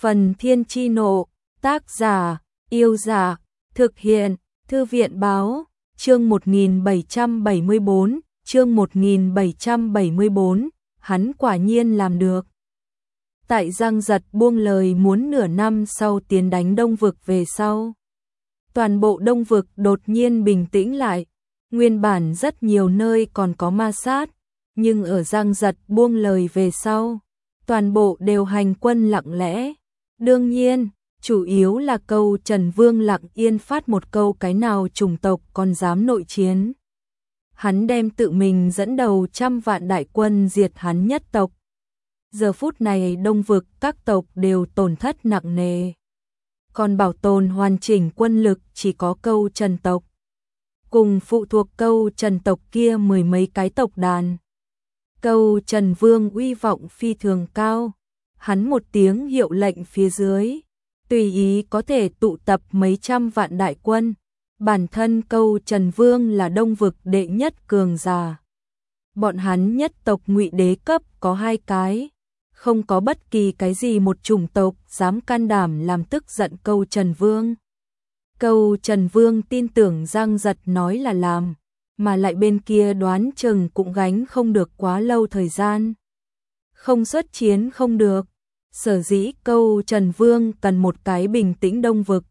Phần Thiên Chi Nộ, tác giả, Yêu Giả, thực hiện, Thư viện Báo, chương 1774, chương 1774, hắn quả nhiên làm được. Tại Giang Giật buông lời muốn nửa năm sau tiến đánh Đông Vực về sau. Toàn bộ Đông Vực đột nhiên bình tĩnh lại, nguyên bản rất nhiều nơi còn có ma sát, nhưng ở Giang Giật buông lời về sau, toàn bộ đều hành quân lặng lẽ. Đương nhiên, chủ yếu là câu Trần Vương lặng yên phát một câu cái nào chủng tộc còn dám nội chiến. Hắn đem tự mình dẫn đầu 100 vạn đại quân diệt hắn nhất tộc. Giờ phút này Đông Vực các tộc đều tổn thất nặng nề. Còn bảo tồn hoàn chỉnh quân lực chỉ có câu Trần tộc. Cùng phụ thuộc câu Trần tộc kia mười mấy cái tộc đàn. Câu Trần Vương uy vọng phi thường cao. Hắn một tiếng hiệu lệnh phía dưới, tùy ý có thể tụ tập mấy trăm vạn đại quân. Bản thân câu Trần Vương là Đông Vực đệ nhất cường giả. Bọn hắn nhất tộc Ngụy đế cấp có 2 cái, không có bất kỳ cái gì một chủng tộc dám can đảm làm tức giận câu Trần Vương. Câu Trần Vương tin tưởng Giang Giật nói là làm, mà lại bên kia đoán chừng cũng gánh không được quá lâu thời gian. Không xuất chiến không được, sở dĩ câu Trần Vương cần một cái bình tĩnh Đông Vực.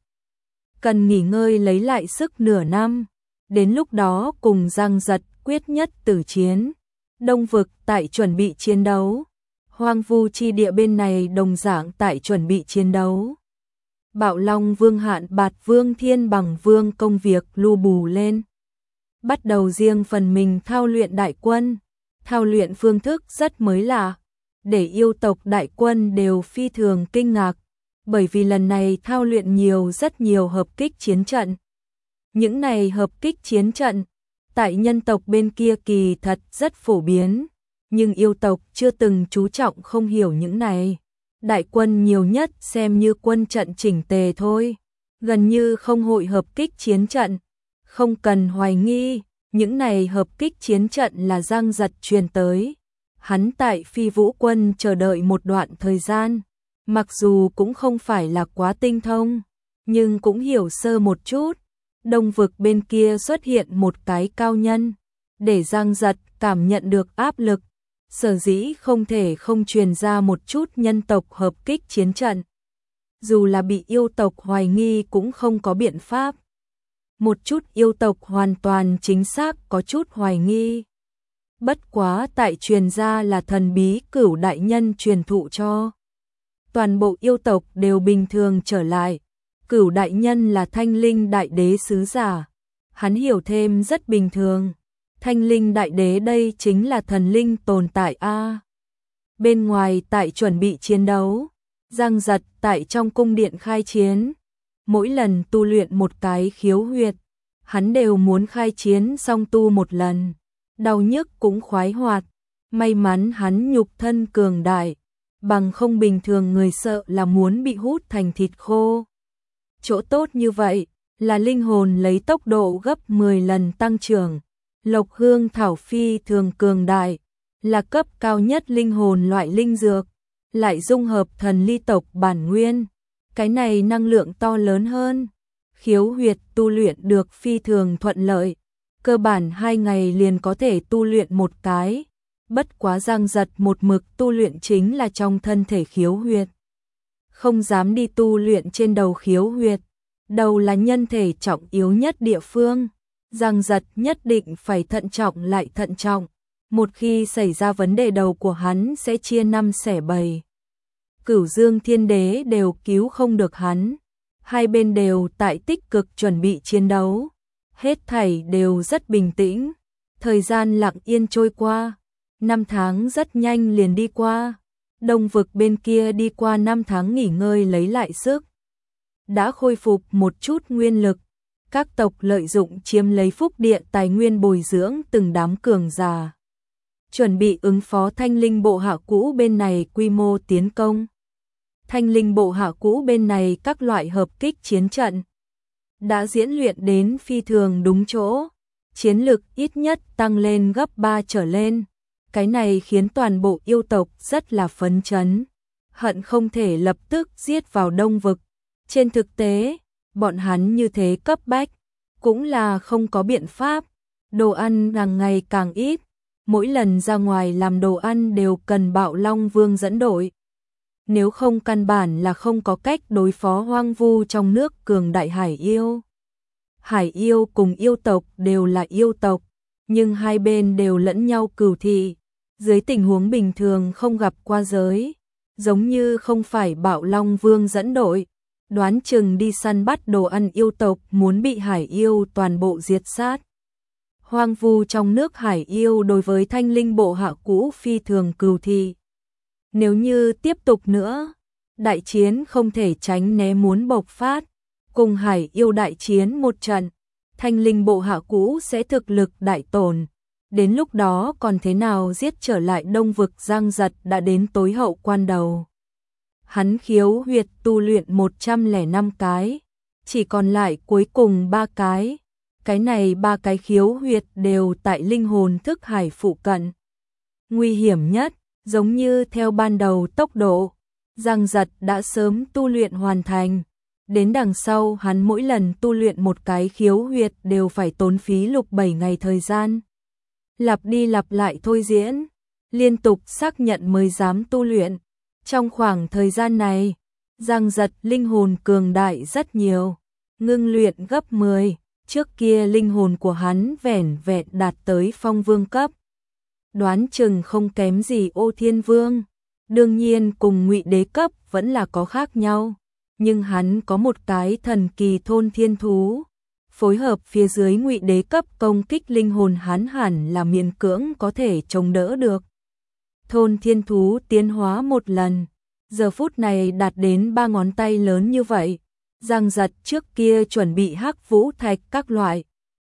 Cần nghỉ ngơi lấy lại sức nửa năm, đến lúc đó cùng Giang Giật quyết nhất tử chiến. Đông Vực tại chuẩn bị chiến đấu, Hoang Vu chi địa bên này đồng dạng tại chuẩn bị chiến đấu. Bạo Long Vương Hạn Bạt Vương Thiên Bằng Vương công việc lu bù lên. Bắt đầu riêng phần mình thao luyện đại quân, thao luyện phương thức rất mới lạ, để yêu tộc đại quân đều phi thường kinh ngạc, bởi vì lần này thao luyện rất nhiều hợp kích chiến trận. Những này hợp kích chiến trận, tại nhân tộc bên kia kỳ thật rất phổ biến, nhưng yêu tộc chưa từng chú trọng không hiểu những này. Đại quân nhiều nhất xem như quân trận chỉnh tề thôi, gần như không hội hợp kích chiến trận. Không cần hoài nghi, những này hợp kích chiến trận là Giang Giật truyền tới. Hắn tại Phi Vũ Quân chờ đợi một đoạn thời gian, mặc dù cũng không phải là quá tinh thông, nhưng cũng hiểu sơ một chút. Đông Vực bên kia xuất hiện một cái cao nhân, để Giang Giật cảm nhận được áp lực, sở dĩ không thể không truyền ra một chút nhân tộc hợp kích chiến trận. Dù là bị yêu tộc hoài nghi cũng không có biện pháp. Một chút yêu tộc hoàn toàn chính xác có chút hoài nghi. Bất quá tại truyền ra là thần bí Cửu đại nhân truyền thụ cho. Toàn bộ yêu tộc đều bình thường trở lại. Cửu đại nhân là Thanh Linh đại đế sứ giả. Hắn hiểu thêm rất bình thường. Thanh Linh đại đế đây chính là thần linh tồn tại a. Bên ngoài tại chuẩn bị chiến đấu, Giang Giật tại trong cung điện khai chiến. Mỗi lần tu luyện một cái khiếu huyệt, hắn đều muốn khai chiến xong tu một lần. Đau nhức cũng khoái hoạt, may mắn hắn nhục thân cường đại, bằng không bình thường người sợ là muốn bị hút thành thịt khô. Chỗ tốt như vậy là linh hồn lấy tốc độ gấp 10 lần tăng trưởng. Lộc hương thảo phi thường cường đại, là cấp cao nhất linh hồn loại linh dược, lại dung hợp thần ly tộc bản nguyên. Cái này năng lượng to lớn hơn. Khiếu huyệt tu luyện được phi thường thuận lợi, cơ bản 2 ngày liền có thể tu luyện một cái. Bất quá Giang Giật một mực tu luyện chính là trong thân thể khiếu huyệt, không dám đi tu luyện trên đầu khiếu huyệt. Đầu là nhân thể trọng yếu nhất địa phương, Giang Giật nhất định phải thận trọng lại thận trọng. Một khi xảy ra vấn đề đầu của hắn sẽ chia 5 xẻ 7. Cửu Dương Thiên Đế đều cứu không được hắn. Hai bên đều tại tích cực chuẩn bị chiến đấu. Hết thảy đều rất bình tĩnh. Thời gian lặng yên trôi qua. 5 tháng rất nhanh liền đi qua. Đông Vực bên kia đi qua 5 tháng nghỉ ngơi lấy lại sức. Đã khôi phục một chút nguyên lực. Các tộc lợi dụng chiếm lấy phúc địa tài nguyên bồi dưỡng từng đám cường giả. Chuẩn bị ứng phó Thanh Linh bộ hạ cũ bên này quy mô tiến công. Thanh Linh bộ hạ cũ bên này các loại hợp kích chiến trận đã diễn luyện đến phi thường đúng chỗ, chiến lực ít nhất tăng lên gấp 3 trở lên. Cái này khiến toàn bộ yêu tộc rất là phấn chấn. hận không thể lập tức giết vào Đông Vực. Trên thực tế, bọn hắn như thế cấp bách, cũng là không có biện pháp, đồ ăn càng ngày càng ít, mỗi lần ra ngoài làm đồ ăn đều cần Bạo Long Vương dẫn đội. Nếu không căn bản là không có cách đối phó hoang vu trong nước cường đại hải yêu. Hải yêu cùng yêu tộc đều là yêu tộc, nhưng hai bên đều lẫn nhau cừu thị, dưới tình huống bình thường không gặp qua giới, giống như không phải Bạo Long Vương dẫn đội, đoán chừng đi săn bắt đồ ăn yêu tộc muốn bị hải yêu toàn bộ diệt sát. Hoang vu trong nước hải yêu đối với Thanh Linh bộ hạ cũ phi thường cừu thị. Nếu như tiếp tục nữa, đại chiến không thể tránh né muốn bộc phát, cùng hải yêu đại chiến một trận, Thanh Linh bộ hạ cũ sẽ thực lực đại tổn. Đến lúc đó còn thế nào giết trở lại Đông Vực. Giang Giật đã đến tối hậu quan đầu. Hắn khiếu huyệt tu luyện 105 cái, chỉ còn lại cuối cùng 3 cái. Cái này 3 cái khiếu huyệt đều tại linh hồn thức hải phụ cận. Nguy hiểm nhất, giống như theo ban đầu tốc độ, Giang Giật đã sớm tu luyện hoàn thành. Đến đằng sau hắn mỗi lần tu luyện một cái khiếu huyệt đều phải tốn phí lục 7 ngày thời gian. Lặp đi lặp lại thôi diễn, liên tục xác nhận mới dám tu luyện. Trong khoảng thời gian này, Giang Giật linh hồn cường đại rất nhiều, ngưng luyện gấp 10, trước kia linh hồn của hắn vẻn vẹn đạt tới phong vương cấp. Đoán chừng không kém gì Ô Thiên Vương, đương nhiên cùng Ngụy Đế cấp vẫn là có khác nhau, nhưng hắn có một cái thần kỳ thôn thiên thú, phối hợp phía dưới Ngụy Đế cấp công kích linh hồn hắn hẳn là miễn cưỡng có thể chống đỡ được. Thôn thiên thú tiến hóa một lần, giờ phút này đạt đến 3 ngón tay lớn như vậy. Giang Giật trước kia chuẩn bị hắc vũ thạch các loại,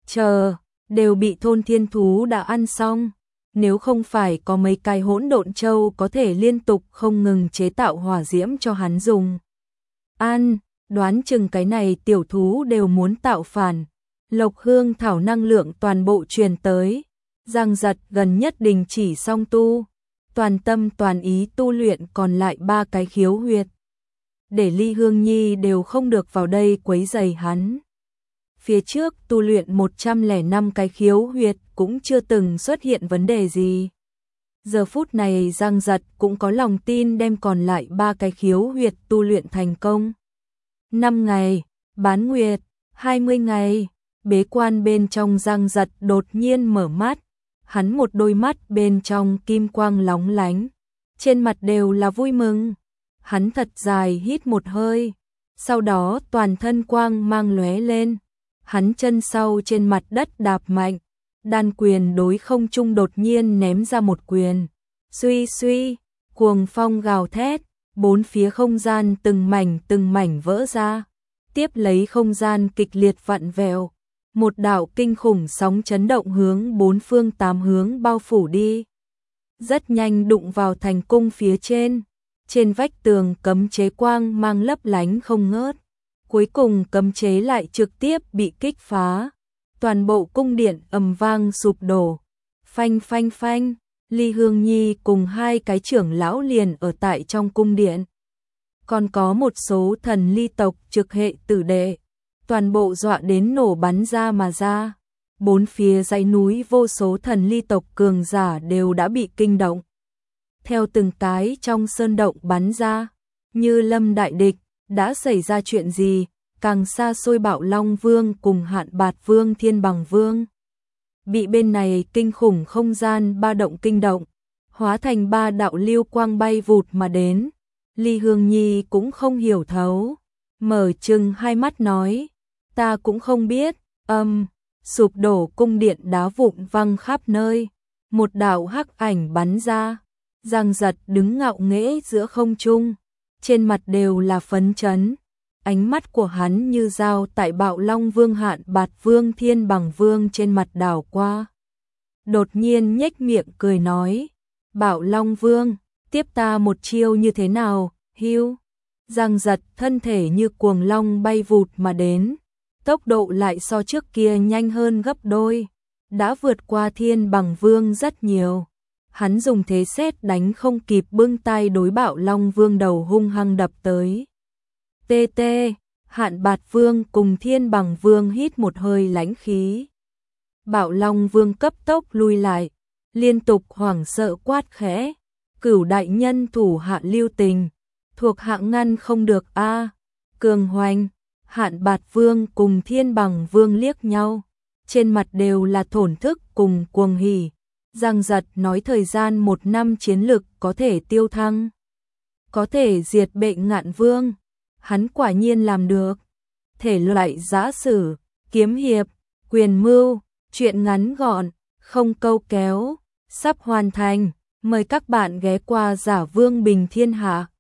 đều bị thôn thiên thú đã ăn xong. Nếu không phải có mấy cái hỗn độn châu có thể liên tục không ngừng chế tạo hỏa diễm cho hắn dùng ăn, đoán chừng cái này tiểu thú đều muốn tạo phản. Lộc hương thảo năng lượng toàn bộ truyền tới, Giang Giật gần nhất đình chỉ song tu, toàn tâm toàn ý tu luyện còn lại 3 cái khiếu huyệt, để Ly Hương Nhi đều không được vào đây quấy rầy hắn. Phía trước tu luyện 105 cái khiếu huyệt cũng chưa từng xuất hiện vấn đề gì. Giờ phút này Giang Giật cũng có lòng tin đem còn lại 3 cái khiếu huyệt tu luyện thành công. 5 ngày, bán nguyệt, 20 ngày, bế quan bên trong. Giang Giật đột nhiên mở mắt, hắn một đôi mắt bên trong kim quang lóng lánh, trên mặt đều là vui mừng. Hắn thật dài hít một hơi, sau đó toàn thân quang mang lóe lên, hắn chân sau trên mặt đất đạp mạnh, đan quyền đối không trung đột nhiên ném ra một quyền. Suy suy, cuồng phong gào thét, bốn phía không gian từng mảnh vỡ ra, tiếp lấy không gian kịch liệt vặn vẹo, một đạo kinh khủng sóng chấn động hướng 4 phương 8 hướng bao phủ đi. Rất nhanh đụng vào thành cung phía trên vách tường cấm chế quang mang lấp lánh không ngớt. Cuối cùng cấm chế lại trực tiếp bị kích phá, toàn bộ cung điện ầm vang sụp đổ. Phanh phanh phanh, Ly Hương Nhi cùng 2 cái trưởng lão liền ở tại trong cung điện. Còn có một số thần ly tộc trực hệ tử đệ, toàn bộ dọa đến nổ bắn ra mà ra. 4 phía dãy núi vô số thần ly tộc cường giả đều đã bị kinh động. Theo từng cái trong sơn động bắn ra, như lâm đại địch, đã xảy ra chuyện gì? Càng xa xôi Bạo Long Vương cùng Hạn Bạt Vương Thiên Bằng Vương bị bên này kinh khủng không gian ba động kinh động, hóa thành 3 đạo lưu quang bay vụt mà đến. Ly Hương Nhi cũng không hiểu thấu, mở trừng 2 mắt nói, ta cũng không biết. Sụp đổ cung điện đá vụn văng khắp nơi, một đạo hắc ảnh bắn ra. Giang Giật đứng ngạo nghễ giữa không trung, trên mặt đều là phấn chấn. Ánh mắt của hắn như dao tại Bạo Long Vương Hạn Bạt Vương Thiên Bằng Vương trên mặt đảo qua. Đột nhiên nhếch miệng cười nói, Bạo Long Vương, tiếp ta một chiêu như thế nào? Hưu. Giang Giật thân thể như cuồng long bay vụt mà đến, tốc độ lại so trước kia nhanh hơn gấp đôi, đã vượt qua Thiên Bằng Vương rất nhiều. hắn dùng thế sét đánh không kịp bưng tay đối Bạo Long Vương đầu hung hăng đập tới. Tê tê, Hạn Bạt Vương cùng Thiên Bằng Vương hít một hơi lãnh khí. Bạo Long Vương cấp tốc lui lại, liên tục hoảng sợ quát khẽ, Cửu đại nhân thủ hạ lưu tình, thuộc hạ ngăn không được a. Cường Hoành, Hạn Bạt Vương cùng Thiên Bằng Vương liếc nhau, trên mặt đều là thổn thức cùng cuồng hỉ. Giang Giật nói thời gian 1 năm chiến lực có thể tiêu thăng, có thể diệt Bệnh Ngạn Vương, hắn quả nhiên làm được. Thể loại giã sử, kiếm hiệp, quyền mưu, truyện ngắn gọn, không câu kéo, sắp hoàn thành, mời các bạn ghé qua Giả Vương Bình Thiên Hạ.